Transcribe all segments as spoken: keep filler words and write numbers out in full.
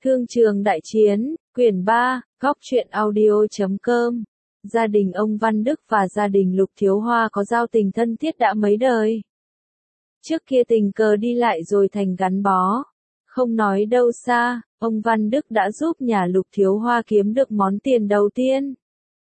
Thương trường đại chiến, quyển ba, góc truyện audio chấm com. Gia đình ông Văn Đức và gia đình Lục Thiếu Hoa có giao tình thân thiết đã mấy đời. Trước kia tình cờ đi lại rồi thành gắn bó. Không nói đâu xa, ông Văn Đức đã giúp nhà Lục Thiếu Hoa kiếm được món tiền đầu tiên.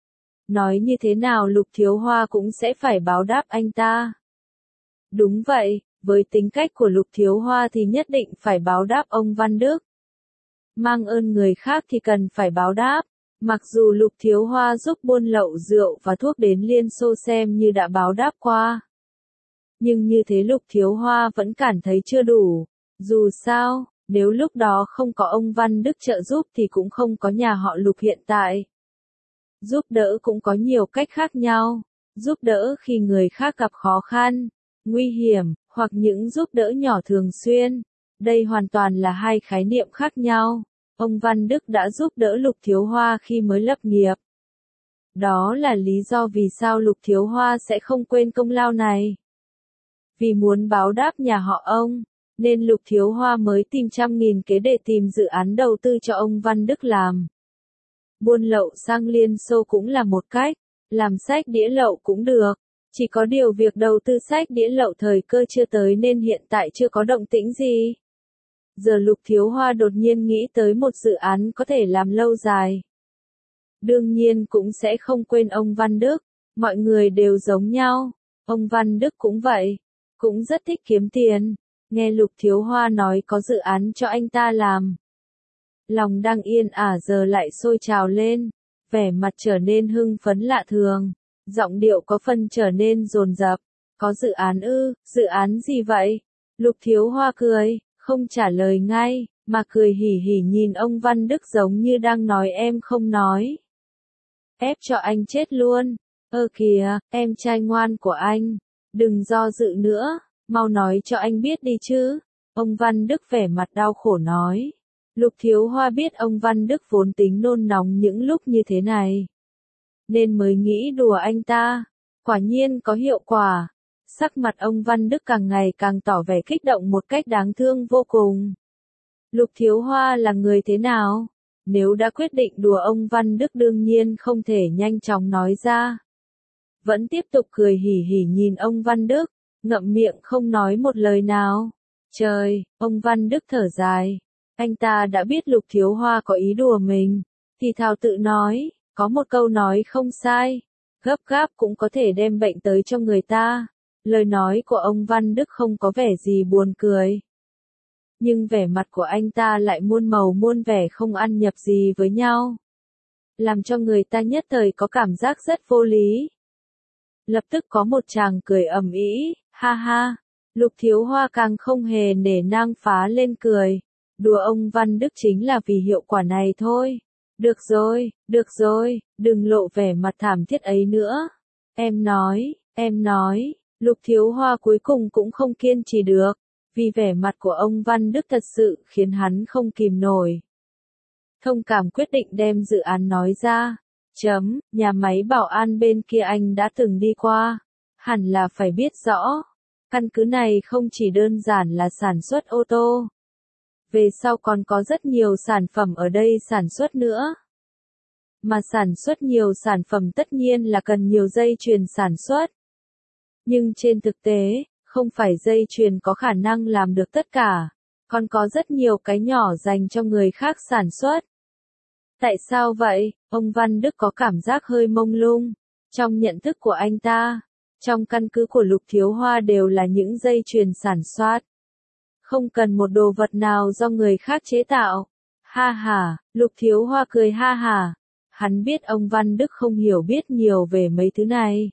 Nói như thế nào Lục Thiếu Hoa cũng sẽ phải báo đáp anh ta. Đúng vậy, với tính cách của Lục Thiếu Hoa thì nhất định phải báo đáp ông Văn Đức. Mang ơn người khác thì cần phải báo đáp. Mặc dù Lục Thiếu Hoa giúp buôn lậu rượu và thuốc đến Liên Xô xem như đã báo đáp qua. Nhưng như thế Lục Thiếu Hoa vẫn cảm thấy chưa đủ. Dù sao, nếu lúc đó không có ông Văn Đức trợ giúp thì cũng không có nhà họ Lục hiện tại. Giúp đỡ cũng có nhiều cách khác nhau. Giúp đỡ khi người khác gặp khó khăn, nguy hiểm, hoặc những giúp đỡ nhỏ thường xuyên. Đây hoàn toàn là hai khái niệm khác nhau. Ông Văn Đức đã giúp đỡ Lục Thiếu Hoa khi mới lập nghiệp. Đó là lý do vì sao Lục Thiếu Hoa sẽ không quên công lao này. Vì muốn báo đáp nhà họ ông, nên Lục Thiếu Hoa mới tìm trăm nghìn kế để tìm dự án đầu tư cho ông Văn Đức làm. Buôn lậu sang Liên Xô cũng là một cách, làm sách đĩa lậu cũng được. Chỉ có điều việc đầu tư sách đĩa lậu thời cơ chưa tới nên hiện tại chưa có động tĩnh gì. Giờ Lục Thiếu Hoa đột nhiên nghĩ tới một dự án có thể làm lâu dài. Đương nhiên cũng sẽ không quên ông Văn Đức, mọi người đều giống nhau, ông Văn Đức cũng vậy, cũng rất thích kiếm tiền. Nghe Lục Thiếu Hoa nói có dự án cho anh ta làm. Lòng đang yên ả giờ lại sôi trào lên, vẻ mặt trở nên hưng phấn lạ thường, giọng điệu có phần trở nên dồn dập. Có dự án ư, dự án gì vậy? Lục Thiếu Hoa cười. Không trả lời ngay, mà cười hỉ hỉ nhìn ông Văn Đức giống như đang nói em không nói. Ép cho anh chết luôn. Ơ kìa, em trai ngoan của anh. Đừng do dự nữa, mau nói cho anh biết đi chứ. Ông Văn Đức vẻ mặt đau khổ nói. Lục Thiếu Hoa biết ông Văn Đức vốn tính nôn nóng những lúc như thế này. Nên mới nghĩ đùa anh ta. Quả nhiên có hiệu quả. Sắc mặt ông Văn Đức càng ngày càng tỏ vẻ kích động một cách đáng thương vô cùng. Lục Thiếu Hoa là người thế nào? Nếu đã quyết định đùa ông Văn Đức đương nhiên không thể nhanh chóng nói ra. Vẫn tiếp tục cười hỉ hỉ nhìn ông Văn Đức, ngậm miệng không nói một lời nào. Trời, ông Văn Đức thở dài. Anh ta đã biết Lục Thiếu Hoa có ý đùa mình, thì thào tự nói, có một câu nói không sai, gấp gáp cũng có thể đem bệnh tới cho người ta. Lời nói của ông Văn Đức không có vẻ gì buồn cười. Nhưng vẻ mặt của anh ta lại muôn màu muôn vẻ không ăn nhập gì với nhau. Làm cho người ta nhất thời có cảm giác rất vô lý. Lập tức có một chàng cười ầm ĩ, ha ha. Lục Thiếu Hoa càng không hề nể nang phá lên cười. Đùa ông Văn Đức chính là vì hiệu quả này thôi. Được rồi, được rồi, đừng lộ vẻ mặt thảm thiết ấy nữa. Em nói, em nói. Lục Thiếu Hoa cuối cùng cũng không kiên trì được, vì vẻ mặt của ông Văn Đức thật sự khiến hắn không kìm nổi. Thông cảm quyết định đem dự án nói ra. Chấm, nhà máy bảo an bên kia anh đã từng đi qua. Hẳn là phải biết rõ. Căn cứ này không chỉ đơn giản là sản xuất ô tô. Về sau còn có rất nhiều sản phẩm ở đây sản xuất nữa. Mà sản xuất nhiều sản phẩm tất nhiên là cần nhiều dây chuyền sản xuất. Nhưng trên thực tế, không phải dây chuyền có khả năng làm được tất cả, còn có rất nhiều cái nhỏ dành cho người khác sản xuất. Tại sao vậy? Ông Văn Đức có cảm giác hơi mông lung. Trong nhận thức của anh ta, trong căn cứ của Lục Thiếu Hoa đều là những dây chuyền sản xuất. Không cần một đồ vật nào do người khác chế tạo. Ha ha, Lục Thiếu Hoa cười ha ha. Hắn biết ông Văn Đức không hiểu biết nhiều về mấy thứ này.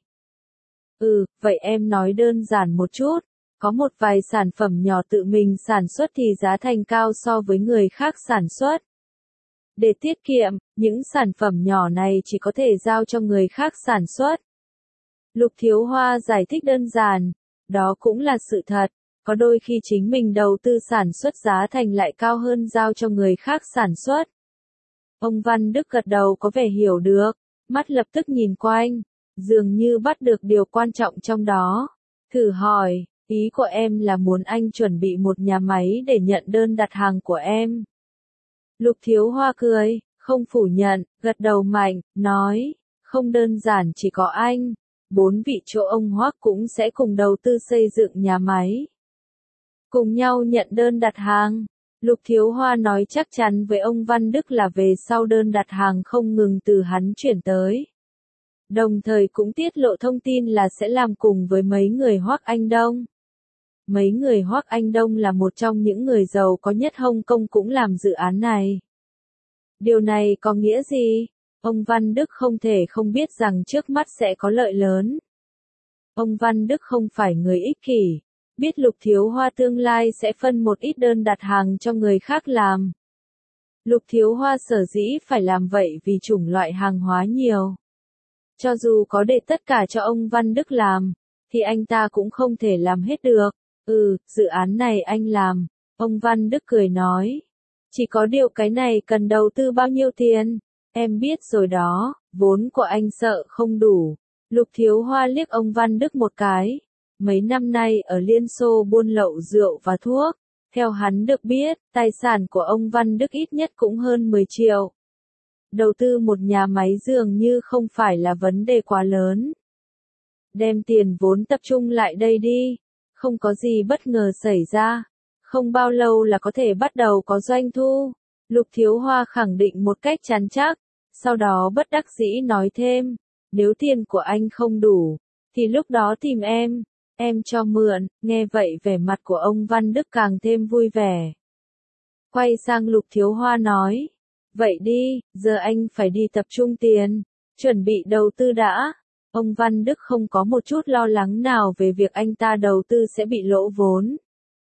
Ừ, vậy em nói đơn giản một chút. Có một vài sản phẩm nhỏ tự mình sản xuất thì giá thành cao so với người khác sản xuất. Để tiết kiệm, những sản phẩm nhỏ này chỉ có thể giao cho người khác sản xuất. Lục Thiếu Hoa giải thích đơn giản. Đó cũng là sự thật. Có đôi khi chính mình đầu tư sản xuất giá thành lại cao hơn giao cho người khác sản xuất. Ông Văn Đức gật đầu có vẻ hiểu được. Mắt lập tức nhìn quanh. Dường như bắt được điều quan trọng trong đó. Thử hỏi, ý của em là muốn anh chuẩn bị một nhà máy để nhận đơn đặt hàng của em. Lục Thiếu Hoa cười, không phủ nhận, gật đầu mạnh, nói, không đơn giản chỉ có anh, bốn vị chỗ ông Hoắc cũng sẽ cùng đầu tư xây dựng nhà máy. Cùng nhau nhận đơn đặt hàng. Lục Thiếu Hoa nói chắc chắn với ông Văn Đức là về sau đơn đặt hàng không ngừng từ hắn chuyển tới. Đồng thời cũng tiết lộ thông tin là sẽ làm cùng với mấy người Hoắc Anh Đông. Mấy người Hoắc Anh Đông là một trong những người giàu có nhất Hồng Kông cũng làm dự án này. Điều này có nghĩa gì? Ông Văn Đức không thể không biết rằng trước mắt sẽ có lợi lớn. Ông Văn Đức không phải người ích kỷ, biết Lục Thiếu Hoa tương lai sẽ phân một ít đơn đặt hàng cho người khác làm. Lục Thiếu Hoa sở dĩ phải làm vậy vì chủng loại hàng hóa nhiều. Cho dù có để tất cả cho ông Văn Đức làm, thì anh ta cũng không thể làm hết được. Ừ, dự án này anh làm. Ông Văn Đức cười nói. Chỉ có điều cái này cần đầu tư bao nhiêu tiền? Em biết rồi đó, vốn của anh sợ không đủ. Lục Thiếu Hoa liếc ông Văn Đức một cái. Mấy năm nay ở Liên Xô buôn lậu rượu và thuốc. Theo hắn được biết, tài sản của ông Văn Đức ít nhất cũng hơn mười triệu. Đầu tư một nhà máy dường như không phải là vấn đề quá lớn. Đem tiền vốn tập trung lại đây đi. Không có gì bất ngờ xảy ra. Không bao lâu là có thể bắt đầu có doanh thu. Lục Thiếu Hoa khẳng định một cách chắn chắc. Sau đó bất đắc dĩ nói thêm. Nếu tiền của anh không đủ, thì lúc đó tìm em. Em cho mượn. Nghe vậy vẻ mặt của ông Văn Đức càng thêm vui vẻ. Quay sang Lục Thiếu Hoa nói. Vậy đi, giờ anh phải đi tập trung tiền. Chuẩn bị đầu tư đã. Ông Văn Đức không có một chút lo lắng nào về việc anh ta đầu tư sẽ bị lỗ vốn.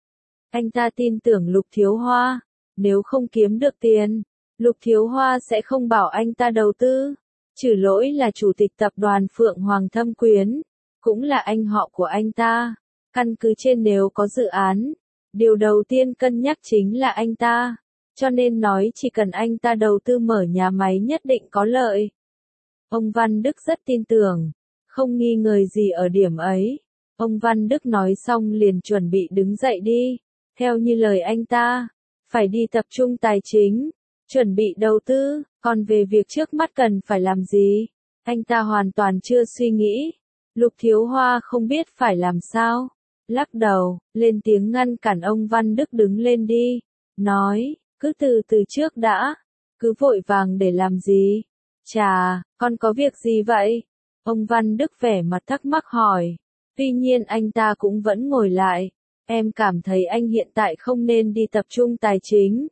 Anh ta tin tưởng Lục Thiếu Hoa. Nếu không kiếm được tiền, Lục Thiếu Hoa sẽ không bảo anh ta đầu tư. Trừ lỗi là chủ tịch tập đoàn Phượng Hoàng Thâm Quyến, cũng là anh họ của anh ta. Căn cứ trên nếu có dự án, điều đầu tiên cân nhắc chính là anh ta. Cho nên nói chỉ cần anh ta đầu tư mở nhà máy nhất định có lợi. Ông Văn Đức rất tin tưởng, không nghi ngờ gì ở điểm ấy. Ông Văn Đức nói xong liền chuẩn bị đứng dậy đi. Theo như lời anh ta, phải đi tập trung tài chính, chuẩn bị đầu tư, còn về việc trước mắt cần phải làm gì, anh ta hoàn toàn chưa suy nghĩ. Lục Thiếu Hoa không biết phải làm sao, lắc đầu, lên tiếng ngăn cản ông Văn Đức đứng lên đi, nói, cứ từ từ trước đã, cứ vội vàng để làm gì? Chà, con có việc gì vậy? Ông Văn Đức vẻ mặt thắc mắc hỏi. Tuy nhiên anh ta cũng vẫn ngồi lại. Em cảm thấy anh hiện tại không nên đi tập trung tài chính,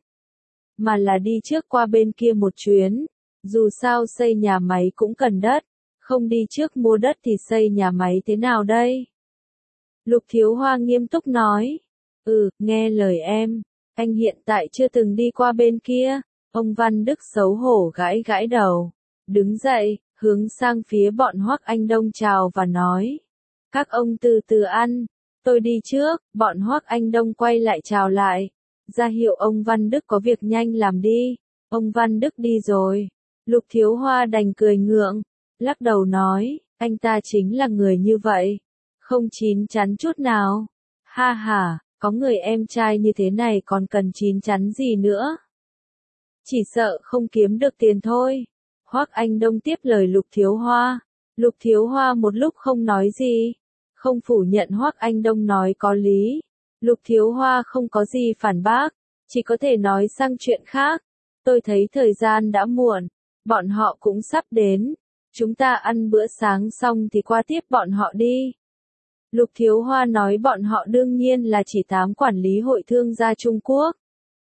mà là đi trước qua bên kia một chuyến. Dù sao xây nhà máy cũng cần đất, không đi trước mua đất thì xây nhà máy thế nào đây? Lục Thiếu Hoa nghiêm túc nói. Ừ, nghe lời em, anh hiện tại chưa từng đi qua bên kia. Ông Văn Đức xấu hổ gãi gãi đầu, đứng dậy, hướng sang phía bọn Hoắc Anh Đông chào và nói. Các ông từ từ ăn, tôi đi trước. Bọn Hoắc Anh Đông quay lại chào lại, ra hiệu ông Văn Đức có việc nhanh làm đi. Ông Văn Đức đi rồi. Lục Thiếu Hoa đành cười ngượng, lắc đầu nói, anh ta chính là người như vậy, không chín chắn chút nào. Ha ha, có người em trai như thế này còn cần chín chắn gì nữa? Chỉ sợ không kiếm được tiền thôi. Hoắc Anh Đông tiếp lời Lục Thiếu Hoa. Lục Thiếu Hoa một lúc không nói gì, không phủ nhận Hoắc Anh Đông nói có lý. Lục Thiếu Hoa không có gì phản bác, chỉ có thể nói sang chuyện khác. Tôi thấy thời gian đã muộn, bọn họ cũng sắp đến. Chúng ta ăn bữa sáng xong thì qua tiếp bọn họ đi. Lục Thiếu Hoa nói bọn họ đương nhiên là chỉ tám quản lý hội thương gia Trung Quốc.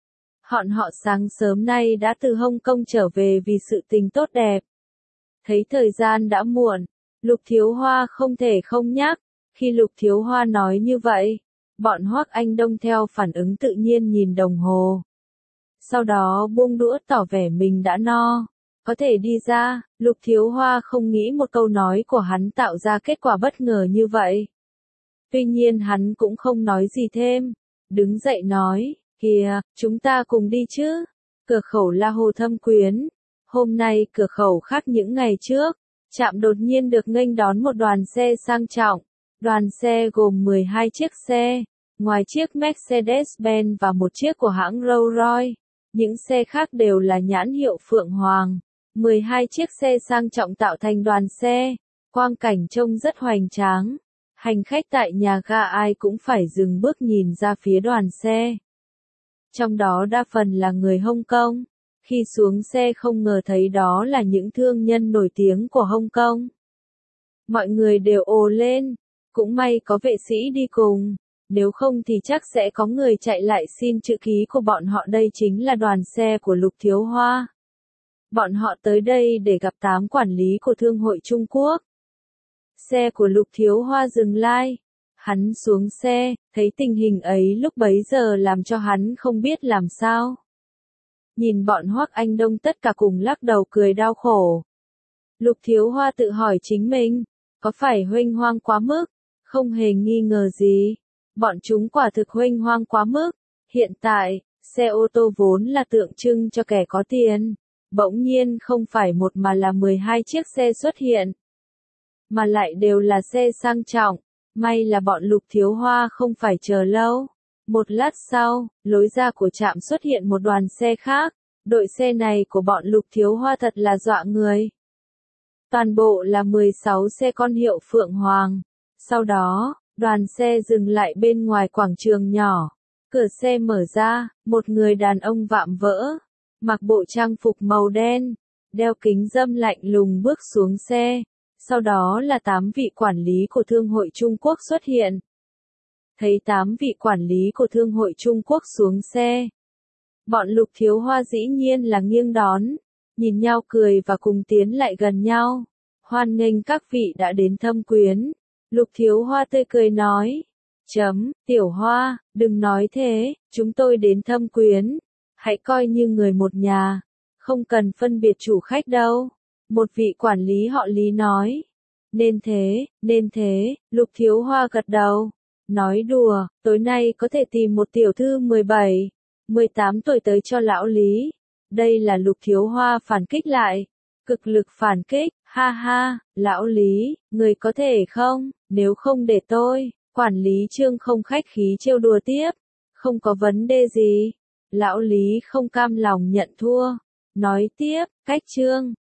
Bọn họ sáng sớm nay đã từ Hồng Kông trở về vì sự tình tốt đẹp. Thấy thời gian đã muộn, Lục Thiếu Hoa không thể không nhắc. Khi Lục Thiếu Hoa nói như vậy, bọn Hoắc Anh Đông theo phản ứng tự nhiên nhìn đồng hồ. Sau đó buông đũa tỏ vẻ mình đã no, có thể đi ra. Lục Thiếu Hoa không nghĩ một câu nói của hắn tạo ra kết quả bất ngờ như vậy. Tuy nhiên hắn cũng không nói gì thêm, đứng dậy nói, kìa, chúng ta cùng đi chứ. Cửa khẩu La Hồ Thâm Quyến. Hôm nay cửa khẩu khác những ngày trước, trạm đột nhiên được nghênh đón một đoàn xe sang trọng. Đoàn xe gồm mười hai chiếc xe, ngoài chiếc Mercedes-Benz và một chiếc của hãng Rolls-Royce. những xe khác đều là nhãn hiệu Phượng Hoàng. mười hai chiếc xe sang trọng tạo thành đoàn xe, quang cảnh trông rất hoành tráng. Hành khách tại nhà ga ai cũng phải dừng bước nhìn ra phía đoàn xe. Trong đó đa phần là người Hồng Kông. Khi xuống xe không ngờ thấy đó là những thương nhân nổi tiếng của Hồng Kông. Mọi người đều ồ lên, cũng may có vệ sĩ đi cùng, nếu không thì chắc sẽ có người chạy lại xin chữ ký của bọn họ. Đây chính là đoàn xe của Lục Thiếu Hoa. Bọn họ tới đây để gặp tám quản lý của Thương hội Trung Quốc. Xe của Lục Thiếu Hoa dừng lại. Hắn xuống xe, thấy tình hình ấy lúc bấy giờ làm cho hắn không biết làm sao. Nhìn bọn Hoắc Anh Đông tất cả cùng lắc đầu cười đau khổ. Lục Thiếu Hoa tự hỏi chính mình, có phải huênh hoang quá mức? Không hề nghi ngờ gì. Bọn chúng quả thực huênh hoang quá mức. Hiện tại, xe ô tô vốn là tượng trưng cho kẻ có tiền. Bỗng nhiên không phải một mà là mười hai chiếc xe xuất hiện. Mà lại đều là xe sang trọng. May là bọn Lục Thiếu Hoa không phải chờ lâu. Một lát sau, lối ra của trạm xuất hiện một đoàn xe khác. Đội xe này của bọn Lục Thiếu Hoa thật là dọa người. Toàn bộ là mười sáu xe con hiệu Phượng Hoàng. Sau đó, đoàn xe dừng lại bên ngoài quảng trường nhỏ. Cửa xe mở ra, một người đàn ông vạm vỡ, mặc bộ trang phục màu đen, đeo kính râm lạnh lùng bước xuống xe. Sau đó là tám vị quản lý của Thương hội Trung Quốc xuất hiện. Thấy tám vị quản lý của Thương hội Trung Quốc xuống xe. Bọn Lục Thiếu Hoa dĩ nhiên là nghiêng đón, nhìn nhau cười và cùng tiến lại gần nhau. Hoan nghênh các vị đã đến thăm quyến. Lục Thiếu Hoa tươi cười nói. Chấm, Tiểu Hoa, đừng nói thế, chúng tôi đến thăm quyến. Hãy coi như người một nhà, không cần phân biệt chủ khách đâu. Một vị quản lý họ Lý nói. Nên thế, nên thế, Lục Thiếu Hoa gật đầu. Nói đùa, tối nay có thể tìm một tiểu thư mười bảy, mười tám tuổi tới cho lão Lý. Đây là Lục Thiếu Hoa phản kích lại. Cực lực phản kích, ha ha, lão Lý, người có thể không, nếu không để tôi, quản lý Trương không khách khí trêu đùa tiếp. Không có vấn đề gì. Lão Lý không cam lòng nhận thua. Nói tiếp, cách Trương,